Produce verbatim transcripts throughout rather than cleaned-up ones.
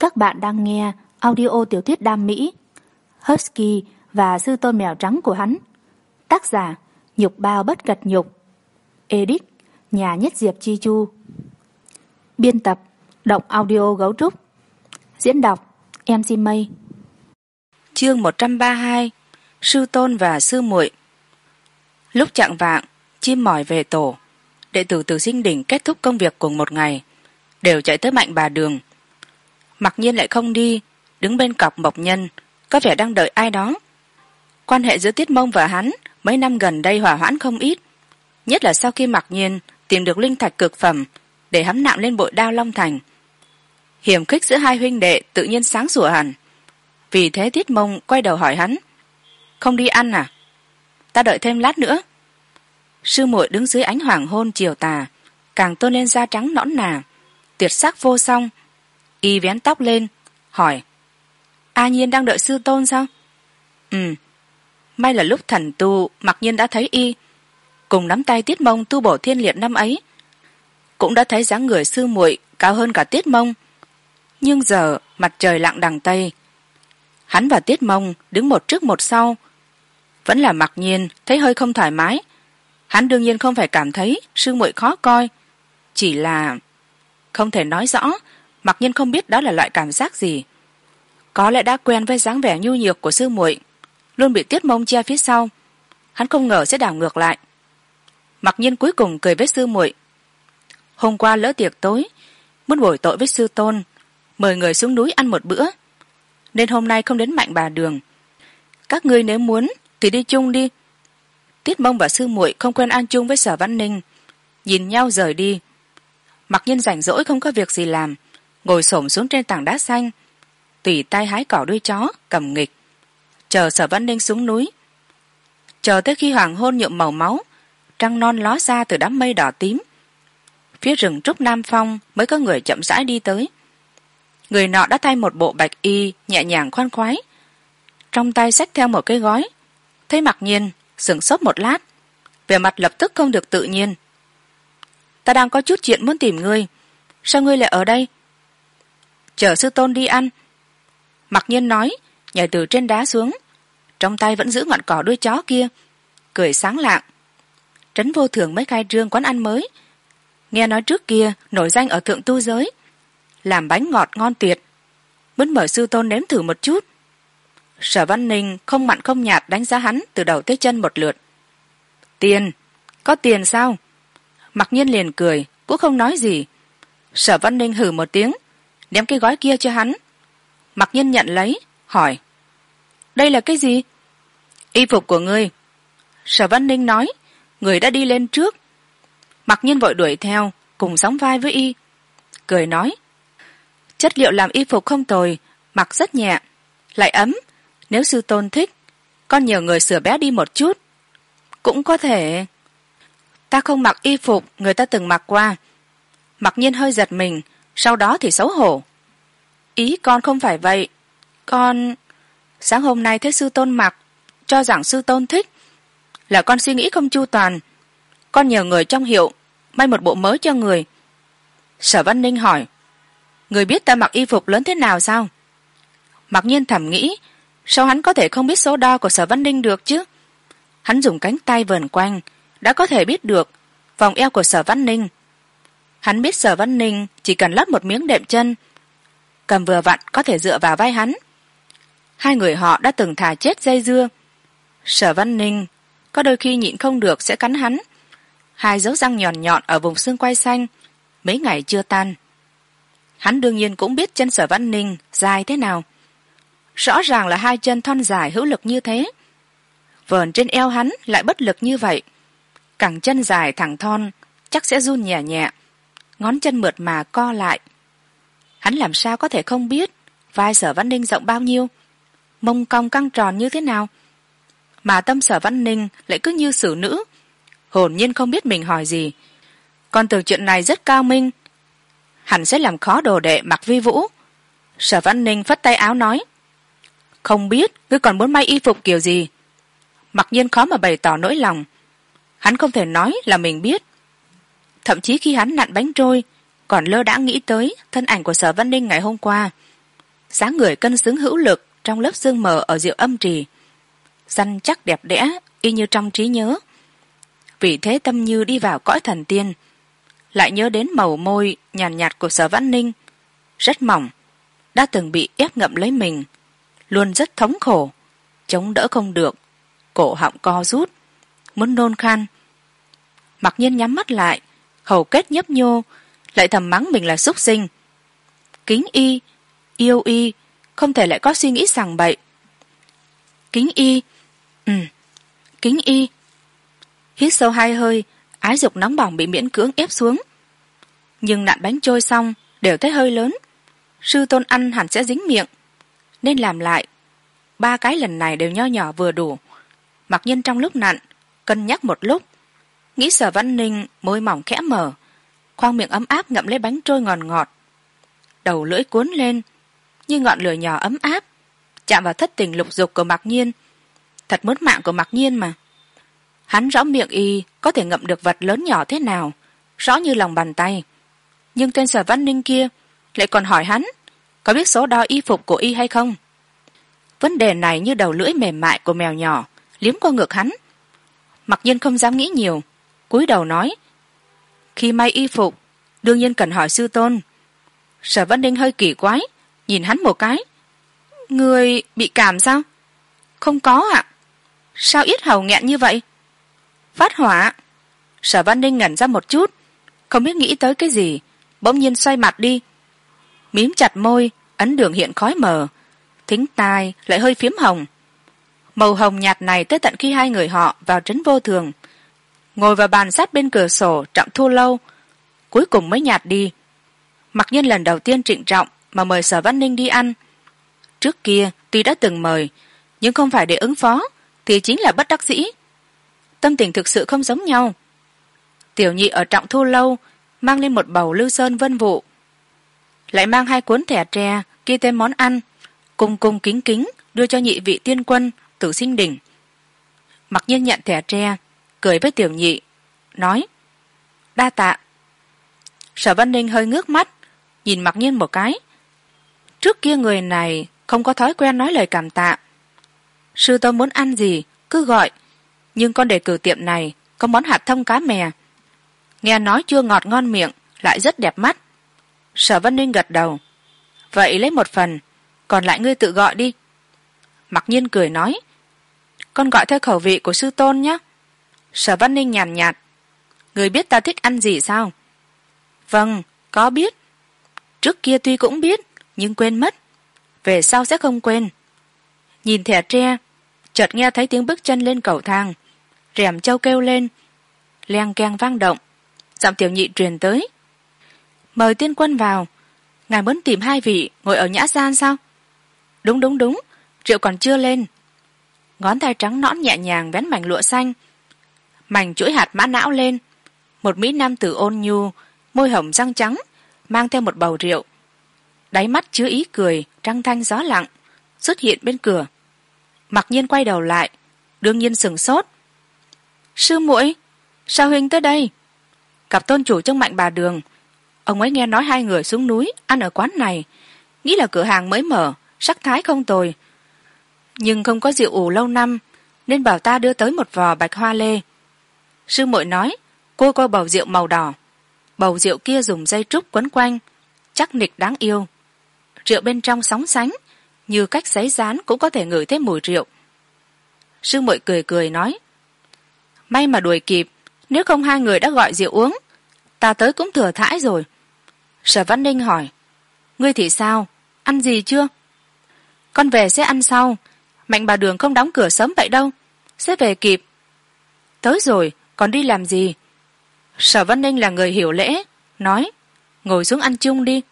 Các bạn đang nghe audio tiểu thuyết đam mỹ Husky và sư tôn mèo trắng của hắn. Tác giả Nhục Bao Bất Cật Nhục. Edit Nhà Nhất Diệp Chi Chu. Biên tập Động Audio Gấu Trúc. Diễn đọc em xê Mây. Chương một trăm ba mươi hai. Sư tôn và sư muội. Lúc chạng vạng, chim mỏi về tổ. Đệ tử từ Sinh Đỉnh kết thúc công việc cùng một ngày, đều chạy tới Mạnh Bà Đường. Mặc nhiên lại không đi, đứng bên cọc Mộc Nhân, có vẻ đang đợi ai đó. Quan hệ giữa Tiết Mông và hắn mấy năm gần đây hòa hoãn không ít, nhất là sau khi Mặc nhiên tìm được linh thạch cực phẩm để hắm nạm lên bội đao Long Thành. Hiểm khích giữa hai huynh đệ tự nhiên sáng sủa hẳn. Vì thế Tiết Mông quay đầu hỏi hắn: không đi ăn à? Ta đợi thêm lát nữa. Sư muội đứng dưới ánh hoàng hôn chiều tà, càng tôn lên da trắng nõn nà, tuyệt sắc vô song. Y vén tóc lên hỏi: A Nhiên đang đợi sư tôn sao? Ừ. May là lúc thần tu Mặc nhiên đã thấy y cùng nắm tay Tiết Mông tu bổ thiên liệt năm ấy, cũng đã thấy dáng người sư muội cao hơn cả Tiết Mông. Nhưng giờ mặt trời lặn đằng tây, hắn và Tiết Mông đứng một trước một sau, vẫn là Mặc nhiên thấy hơi không thoải mái. Hắn đương nhiên không phải cảm thấy sư muội khó coi, chỉ là không thể nói rõ. Mặc nhiên không biết đó là loại cảm giác gì. Có lẽ đã quen với dáng vẻ nhu nhược của sư muội, luôn bị Tiết Mông che phía sau, hắn không ngờ sẽ đảo ngược lại. Mặc nhiên cuối cùng cười với sư muội: hôm qua lỡ tiệc tối, muốn bồi tội với sư tôn, mời người xuống núi ăn một bữa, nên hôm nay không đến Mạnh Bà Đường. Các ngươi nếu muốn thì đi chung đi. Tiết Mông và sư muội không quen ăn chung với Sở Văn Ninh, nhìn nhau rời đi. Mặc nhiên rảnh rỗi không có việc gì làm, ngồi xổm xuống trên tảng đá xanh, tùy tay hái cỏ đuôi chó cầm nghịch, chờ Sở Văn Ninh xuống núi. Chờ tới khi hoàng hôn nhuộm màu máu, trăng non ló ra từ đám mây đỏ tím, phía rừng trúc Nam Phong mới có người chậm rãi đi tới. Người nọ đã thay một bộ bạch y nhẹ nhàng khoan khoái, trong tay xách theo một cái gói. Thấy Mặc nhiên sửng sốt một lát, vẻ mặt lập tức không được tự nhiên. Ta đang có chút chuyện muốn tìm ngươi, sao ngươi lại ở đây? Chờ sư tôn đi ăn. Mặc nhiên nói, nhảy từ trên đá xuống, trong tay vẫn giữ ngọn cỏ đuôi chó kia, cười sáng lạng. Trấn Vô Thường mới khai trương quán ăn mới, nghe nói trước kia nổi danh ở thượng tu giới, làm bánh ngọt ngon tuyệt, muốn mời sư tôn nếm thử một chút. Sở Văn Ninh không mặn không nhạt đánh giá hắn từ đầu tới chân một lượt. Tiền? Có tiền sao? Mặc nhiên liền cười, cũng không nói gì. Sở Văn Ninh hừ một tiếng, đem cái gói kia cho hắn. Mặc nhiên nhận lấy, hỏi: đây là cái gì? Y phục của ngươi. Sở Văn Ninh nói, người đã đi lên trước. Mặc nhiên vội đuổi theo, cùng sóng vai với y, cười nói: chất liệu làm y phục không tồi, mặc rất nhẹ, lại ấm. Nếu sư tôn thích, con nhờ người sửa bé đi một chút. Cũng có thể. Ta không mặc y phục người ta từng mặc qua. Mặc nhiên hơi giật mình, sau đó thì xấu hổ. Ý con không phải vậy. Con sáng hôm nay thấy sư tôn mặc, cho rằng sư tôn thích, là con suy nghĩ không chu toàn. Con nhờ người trong hiệu may một bộ mới cho người. Sở Văn Ninh hỏi: người biết ta mặc y phục lớn thế nào sao? Mặc nhiên thầm nghĩ, sao hắn có thể không biết số đo của Sở Văn Ninh được chứ? Hắn dùng cánh tay vờn quanh, đã có thể biết được vòng eo của Sở Văn Ninh. Hắn biết Sở Văn Ninh chỉ cần lót một miếng đệm chân, cầm vừa vặn có thể dựa vào vai hắn. Hai người họ đã từng thà chết dây dưa. Sở Văn Ninh có đôi khi nhịn không được sẽ cắn hắn. Hai dấu răng nhọn nhọn ở vùng xương quai xanh mấy ngày chưa tan. Hắn đương nhiên cũng biết chân Sở Văn Ninh dài thế nào. Rõ ràng là hai chân thon dài hữu lực như thế, vờn trên eo hắn lại bất lực như vậy. Cẳng chân dài thẳng thon chắc sẽ run nhẹ nhẹ, ngón chân mượt mà co lại. Hắn làm sao có thể không biết vai Sở Văn Ninh rộng bao nhiêu, mông cong căng tròn như thế nào. Mà tâm Sở Văn Ninh lại cứ như xử nữ, hồn nhiên không biết mình hỏi gì. Còn từ chuyện này rất cao minh, hẳn sẽ làm khó đồ đệ Mặc Vi Vũ. Sở Văn Ninh phất tay áo nói: không biết ngươi còn muốn may y phục kiểu gì? Mặc nhiên khó mà bày tỏ nỗi lòng. Hắn không thể nói là mình biết. Thậm chí khi hắn nặn bánh trôi, còn lơ đãng nghĩ tới thân ảnh của Sở Văn Ninh ngày hôm qua, dáng người cân xứng hữu lực trong lớp sương mờ ở rượu âm trì, săn chắc đẹp đẽ y như trong trí nhớ. Vì thế Tâm Như đi vào cõi thần tiên, lại nhớ đến màu môi nhàn nhạt, nhạt của Sở Vãn Ninh, rất mỏng, đã từng bị ép ngậm lấy mình, luôn rất thống khổ, chống đỡ không được, cổ họng co rút, muốn nôn khan. Mặc nhiên nhắm mắt lại, hầu kết nhấp nhô, lại thầm mắng mình là súc sinh. Kính y, yêu y, không thể lại có suy nghĩ sằng bậy. Kính y, ừ, kính y. Hít sâu hai hơi, ái dục nóng bỏng bị miễn cưỡng ép xuống. Nhưng nạn bánh trôi xong đều thấy hơi lớn, sư tôn ăn hẳn sẽ dính miệng, nên làm lại. Ba cái lần này đều nho nhỏ vừa đủ. Mặc nhiên trong lúc nặn cân nhắc một lúc, nghĩ Sở Vãn Ninh môi mỏng khẽ mở, khoang miệng ấm áp ngậm lấy bánh trôi ngọt ngọt, đầu lưỡi cuốn lên như ngọn lửa nhỏ ấm áp, chạm vào thất tình lục dục của Mặc Nhiên. Thật muốn mạng của Mặc Nhiên mà. Hắn rõ miệng y có thể ngậm được vật lớn nhỏ thế nào, rõ như lòng bàn tay. Nhưng tên Sở Vãn Ninh kia lại còn hỏi hắn có biết số đo y phục của y hay không. Vấn đề này như đầu lưỡi mềm mại của mèo nhỏ liếm qua ngực hắn. Mặc Nhiên không dám nghĩ nhiều, cúi đầu nói: khi may y phục đương nhiên cần hỏi sư tôn. Sở Vãn Ninh hơi kỳ quái nhìn hắn một cái: người bị cảm sao? Không có ạ. Sao yết hầu nghẹn như vậy? Phát hỏa. Sở Vãn Ninh ngẩn ra một chút, không biết nghĩ tới cái gì, bỗng nhiên xoay mặt đi, mím chặt môi, ấn đường hiện khói mờ, thính tai lại hơi phiếm hồng. Màu hồng nhạt này tới tận khi hai người họ vào trấn Vô Thường, ngồi vào bàn sát bên cửa sổ Trọng Thu Lâu, cuối cùng mới nhạt đi. Mặc nhiên lần đầu tiên trịnh trọng mà mời Sở Vãn Ninh đi ăn. Trước kia tuy đã từng mời, nhưng không phải để ứng phó, thì chính là bất đắc dĩ. Tâm tình thực sự không giống nhau. Tiểu nhị ở Trọng Thu Lâu mang lên một bầu Lưu Sơn Vân Vụ, lại mang hai cuốn thẻ tre ghi tên món ăn, cung cung kính kính đưa cho nhị vị tiên quân Tử Sinh Đỉnh. Mặc nhiên nhận thẻ tre, cười với tiểu nhị, nói: đa tạ. Sở Vãn Ninh hơi ngước mắt nhìn Mặc Nhiên một cái. Trước kia người này không có thói quen nói lời cảm tạ. Sư tôn muốn ăn gì cứ gọi, nhưng con đề cử tiệm này có món hạt thông cá mè, nghe nói chua ngọt ngon miệng, lại rất đẹp mắt. Sở Vãn Ninh gật đầu: vậy lấy một phần, còn lại ngươi tự gọi đi. Mặc Nhiên cười nói: con gọi theo khẩu vị của sư tôn nhé. Sở Vãn Ninh nhàn nhạt: người biết ta thích ăn gì sao? Vâng, có biết. Trước kia tuy cũng biết, nhưng quên mất, về sau sẽ không quên. Nhìn thẻ tre, chợt nghe thấy tiếng bước chân lên cầu thang, rèm trâu kêu lên, leng keng vang động. Giọng tiểu nhị truyền tới: mời tiên quân vào, ngài muốn tìm hai vị ngồi ở nhã gian sao? Đúng đúng đúng, rượu còn chưa lên. Ngón tay trắng nõn nhẹ nhàng vén mảnh lụa xanh, mảnh chuỗi hạt mã não lên. Một mỹ nam tử ôn nhu, môi hồng răng trắng, mang theo một bầu rượu, đáy mắt chứa ý cười trăng thanh gió lặng, xuất hiện bên cửa. Mặc Nhiên quay đầu lại, đương nhiên sửng sốt. Sư muội, sao huynh tới đây? Cặp tôn chủ trong Mạnh Bà Đường, ông ấy nghe nói hai người xuống núi ăn ở quán này, nghĩ là cửa hàng mới mở, sắc thái không tồi, nhưng không có rượu ủ lâu năm, nên bảo ta đưa tới một vò bạch hoa lê. Sư muội nói cô coi bầu rượu màu đỏ, bầu rượu kia dùng dây trúc quấn quanh, chắc nịch đáng yêu. Rượu bên trong sóng sánh, như cách giấy dán cũng có thể ngửi thấy mùi rượu. Sư muội cười cười nói: may mà đuổi kịp, nếu không hai người đã gọi rượu uống, ta tới cũng thừa thãi rồi. Sở Vãn Ninh hỏi: ngươi thì sao, ăn gì chưa? Con về sẽ ăn sau, Mạnh Bà Đường không đóng cửa sớm vậy đâu, sẽ về kịp. Tới rồi, còn đi làm gì? Sở Vãn Ninh là người hiểu lễ, nói: ngồi xuống ăn chung đi.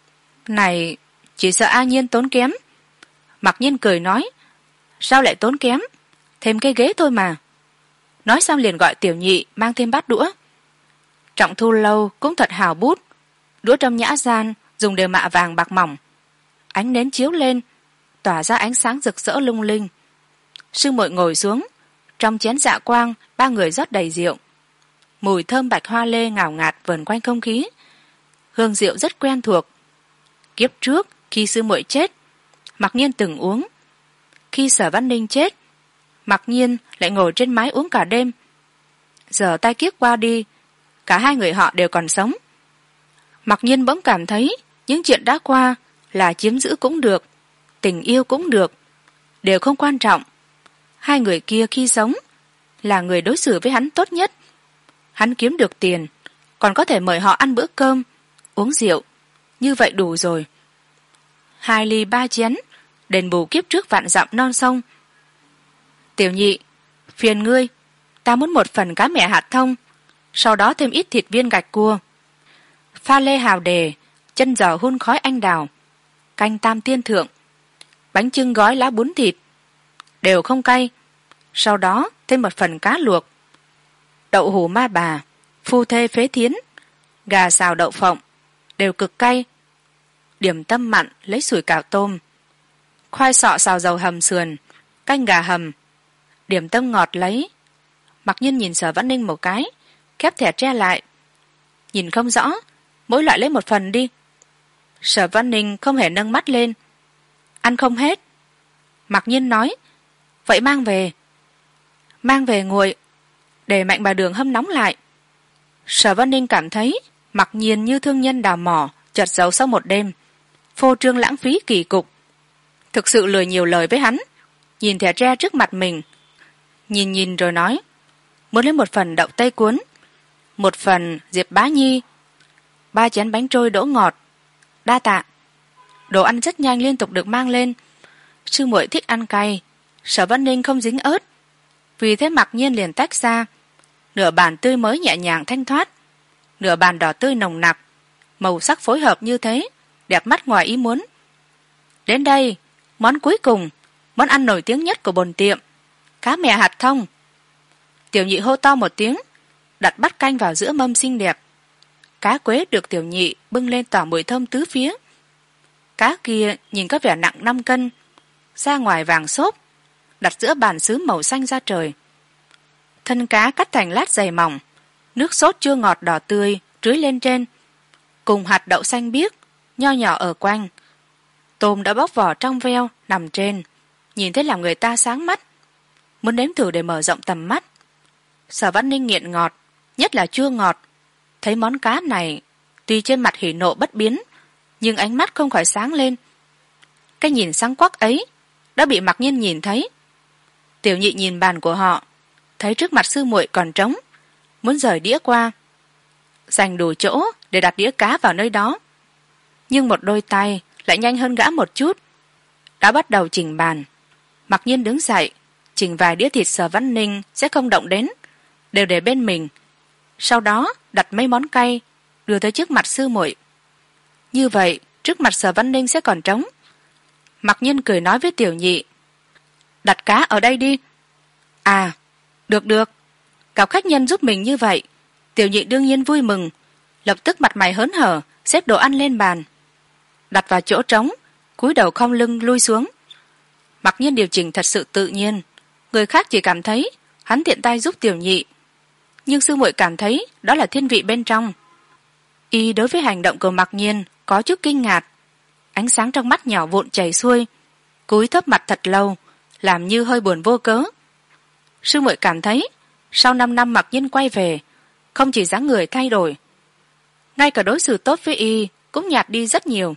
Này, chỉ sợ A Nhiên tốn kém. Mặc Nhiên cười nói: sao lại tốn kém, thêm cái ghế thôi mà. Nói xong liền gọi tiểu nhị mang thêm bát đũa. Trọng Thu Lâu cũng thật hào bút, đũa trong nhã gian dùng đều mạ vàng bạc mỏng, ánh nến chiếu lên tỏa ra ánh sáng rực rỡ lung linh. Sư muội ngồi xuống, trong chén dạ quang ba người rót đầy rượu. Mùi thơm bạch hoa lê ngào ngạt vờn quanh không khí, hương rượu rất quen thuộc. Kiếp trước khi sư muội chết, Mặc Nhiên từng uống. Khi Sở Văn Ninh chết, Mặc Nhiên lại ngồi trên mái uống cả đêm. Giờ tai kiếp qua đi, cả hai người họ đều còn sống. Mặc Nhiên bỗng cảm thấy những chuyện đã qua là chiếm giữ cũng được, tình yêu cũng được, đều không quan trọng. Hai người kia khi sống là người đối xử với hắn tốt nhất. Hắn kiếm được tiền, còn có thể mời họ ăn bữa cơm, uống rượu, như vậy đủ rồi. Hai ly ba chén, đền bù kiếp trước vạn dặm non sông. Tiểu Nhị, phiền ngươi, ta muốn một phần cá mẹ hạt thông, sau đó thêm ít thịt viên gạch cua, pha lê hào đề, chân giò hun khói anh đào, canh tam tiên thượng, bánh chưng gói lá bún thịt, đều không cay, sau đó thêm một phần cá luộc, đậu hủ ma bà, phu thê phế thiến, gà xào đậu phộng, đều cực cay. Điểm tâm mặn lấy sủi cảo tôm, khoai sọ xào dầu hầm sườn, canh gà hầm. Điểm tâm ngọt lấy. Mặc Nhiên nhìn Sở Văn Ninh một cái, khép thẻ tre lại. Nhìn không rõ, mỗi loại lấy một phần đi. Sở Văn Ninh không hề nâng mắt lên. Ăn không hết. Mặc Nhiên nói, vậy mang về. Mang về nguội, để Mạnh bà Đường hâm nóng lại. Sở Văn Ninh cảm thấy Mặc Nhiên như thương nhân đào mỏ chật dầu sau một đêm, phô trương lãng phí kỳ cục. Thực sự lười nhiều lời với hắn. Nhìn thẻ tre trước mặt mình, nhìn nhìn rồi nói, muốn lấy một phần đậu tây cuốn, một phần diệp bá nhi, ba chén bánh trôi đỗ ngọt. Đa tạ. Đồ ăn rất nhanh liên tục được mang lên. Sư muội thích ăn cay, Sở Văn Ninh không dính ớt, vì thế Mặc Nhiên liền tách ra. Nửa bàn tươi mới nhẹ nhàng thanh thoát, nửa bàn đỏ tươi nồng nặc, màu sắc phối hợp như thế, đẹp mắt ngoài ý muốn. Đến đây, món cuối cùng, món ăn nổi tiếng nhất của bồn tiệm, cá mè hạt thông. Tiểu Nhị hô to một tiếng, đặt bát canh vào giữa mâm xinh đẹp. Cá quế được Tiểu Nhị bưng lên tỏa mùi thơm tứ phía. Cá kia nhìn có vẻ nặng năm cân, da ngoài vàng xốp, đặt giữa bàn sứ màu xanh da trời. Thân cá cắt thành lát dày mỏng, nước sốt chua ngọt đỏ tươi rưới lên trên, cùng hạt đậu xanh biếc nho nhỏ ở quanh. Tôm đã bóc vỏ trong veo nằm trên, nhìn thấy làm người ta sáng mắt, muốn nếm thử để mở rộng tầm mắt. Sở Văn Ninh nghiện ngọt, nhất là chua ngọt. Thấy món cá này, tuy trên mặt hỉ nộ bất biến, nhưng ánh mắt không khỏi sáng lên. Cái nhìn sáng quắc ấy đã bị Mặc Nhiên nhìn thấy. Tiểu Nhị nhìn bàn của họ, thấy trước mặt sư muội còn trống, muốn rời đĩa qua, dành đủ chỗ để đặt đĩa cá vào nơi đó. Nhưng một đôi tay lại nhanh hơn gã một chút, đã bắt đầu chỉnh bàn. Mặc Nhiên đứng dậy, chỉnh vài đĩa thịt Sở Văn Ninh sẽ không động đến, đều để bên mình, sau đó đặt mấy món cay đưa tới trước mặt sư muội. Như vậy trước mặt Sở Văn Ninh sẽ còn trống. Mặc Nhiên cười nói với Tiểu Nhị, đặt cá ở đây đi. À, được được. Gặp khách nhân giúp mình như vậy, Tiểu Nhị đương nhiên vui mừng, lập tức mặt mày hớn hở xếp đồ ăn lên bàn, đặt vào chỗ trống, cúi đầu khom lưng lui xuống. Mặc Nhiên điều chỉnh thật sự tự nhiên, người khác chỉ cảm thấy hắn tiện tay giúp Tiểu Nhị, nhưng sư muội cảm thấy đó là thiên vị bên trong. Y đối với hành động của Mặc Nhiên có chút kinh ngạc, ánh sáng trong mắt nhỏ vụn chảy xuôi, cúi thấp mặt thật lâu, làm như hơi buồn vô cớ. Sư muội cảm thấy sau năm năm Mặc Nhiên quay về, không chỉ dáng người thay đổi, ngay cả đối xử tốt với Y cũng nhạt đi rất nhiều.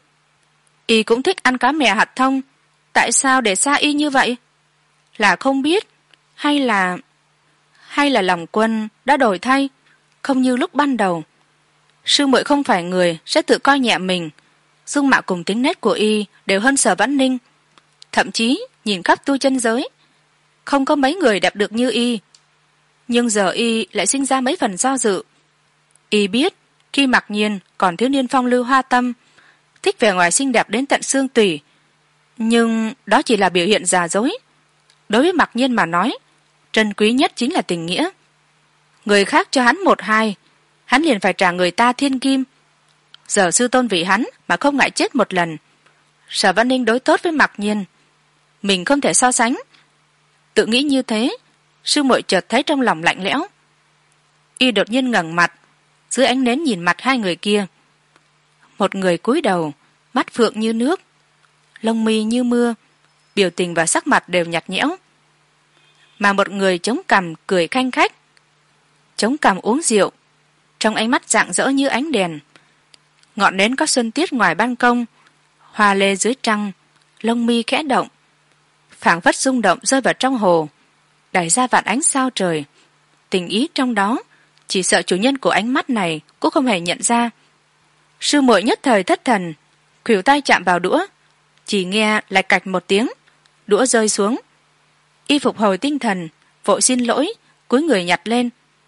Y cũng thích ăn cá mè hạt thông, tại sao để xa Y như vậy? Là không biết, hay là hay là lòng quân đã đổi thay, không như lúc ban đầu. Sư muội không phải người sẽ tự coi nhẹ mình, dung mạo cùng tính nét của Y đều hơn Sở Văn Ninh, thậm chí nhìn khắp tu chân giới không có mấy người đẹp được như Y. Nhưng giờ Y lại sinh ra mấy phần do dự. Y biết khi Mặc Nhiên còn thiếu niên phong lưu hoa tâm, thích vẻ ngoài xinh đẹp đến tận xương tủy, nhưng đó chỉ là biểu hiện giả dối. Đối với Mặc Nhiên mà nói, trân quý nhất chính là tình nghĩa. Người khác cho hắn một hai, hắn liền phải trả người ta thiên kim. Giờ sư tôn vì hắn mà không ngại chết một lần. Sở Văn Ninh đối tốt với Mặc Nhiên, mình không thể so sánh. Tự nghĩ như thế, sư muội chợt thấy trong lòng lạnh lẽo. Y đột nhiên ngẩng mặt, dưới ánh nến nhìn mặt hai người kia. Một người cúi đầu, mắt phượng như nước, lông mi như mưa, biểu tình và sắc mặt đều nhạt nhẽo. Mà một người chống cằm cười khanh khách, chống cằm uống rượu, trong ánh mắt rạng rỡ như ánh đèn. Ngọn nến có xuân tiết ngoài ban công, hoa lê dưới trăng, lông mi khẽ động, phảng phất rung động rơi vào trong hồ, đẩy ra vạn ánh sao trời. Tình ý trong đó, chỉ sợ chủ nhân của ánh mắt này cũng không hề nhận ra. Sư muội nhất thời thất thần, khuỷu tay chạm vào đũa, chỉ nghe lại cạch một tiếng, đũa rơi xuống. Y phục hồi tinh thần, vội xin lỗi, cúi người nhặt lên.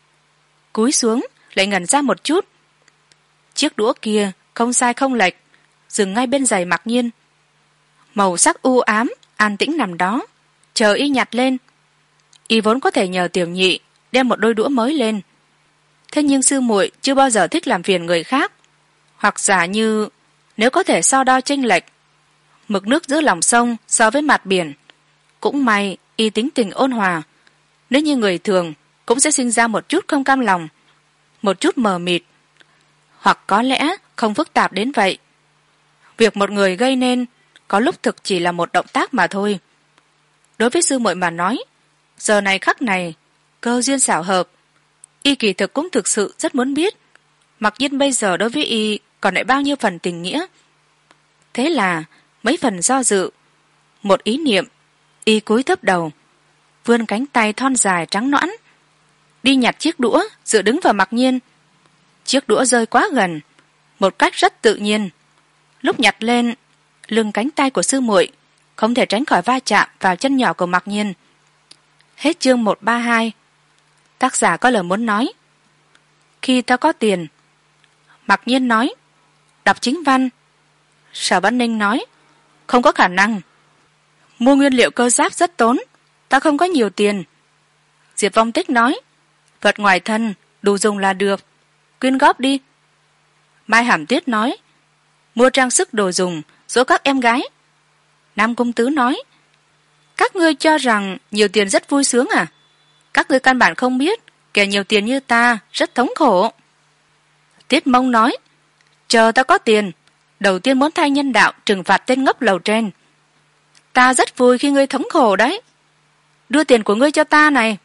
Cúi xuống, lại ngẩn ra một chút. Chiếc đũa kia không sai không lệch, dừng ngay bên giày Mặc Nhiên. Màu sắc u ám, an tĩnh nằm đó, chờ y nhặt lên. Y vốn có thể nhờ tiểu nhị đem một đôi đũa mới lên. Thế nhưng sư muội chưa bao giờ thích làm phiền người khác, hoặc giả như nếu có thể so đo chênh lệch mực nước giữa lòng sông so với mặt biển. Cũng may y tính tình ôn hòa, nếu như người thường cũng sẽ sinh ra một chút không cam lòng, một chút mờ mịt, hoặc có lẽ không phức tạp đến vậy. Việc một người gây nên có lúc thực chỉ là một động tác mà thôi. Đối với sư muội mà nói, giờ này khắc này cơ duyên xảo hợp, y kỳ thực cũng thực sự rất muốn biết Mặc Nhiên bây giờ đối với y còn lại bao nhiêu phần tình nghĩa. Thế là mấy phần do dự, một ý niệm, y cúi thấp đầu, vươn cánh tay thon dài trắng nõn, đi nhặt chiếc đũa dựa đứng vào Mặc Nhiên. Chiếc đũa rơi quá gần, một cách rất tự nhiên. Lúc nhặt lên, lưng cánh tay của sư muội không thể tránh khỏi va chạm vào chân nhỏ của Mặc Nhiên. Hết chương một ba hai. Tác giả có lời muốn nói. Khi ta có tiền. Mặc Nhiên nói, đọc chính văn. Sở Văn Ninh nói, không có khả năng. Mua nguyên liệu cơ giáp rất tốn, ta không có nhiều tiền. Diệp Vong Tích nói, vật ngoài thân đủ dùng là được, quyên góp đi. Mai Hàm Tuyết nói, mua trang sức đồ dùng dỗ các em gái. Nam Công Tứ nói, các ngươi cho rằng nhiều tiền rất vui sướng à? Các ngươi căn bản không biết kẻ nhiều tiền như ta rất thống khổ. Tiết Mông nói, chờ ta có tiền, đầu tiên muốn thay nhân đạo trừng phạt tên ngốc lầu trên. Ta rất vui khi ngươi thống khổ đấy. Đưa tiền của ngươi cho ta này.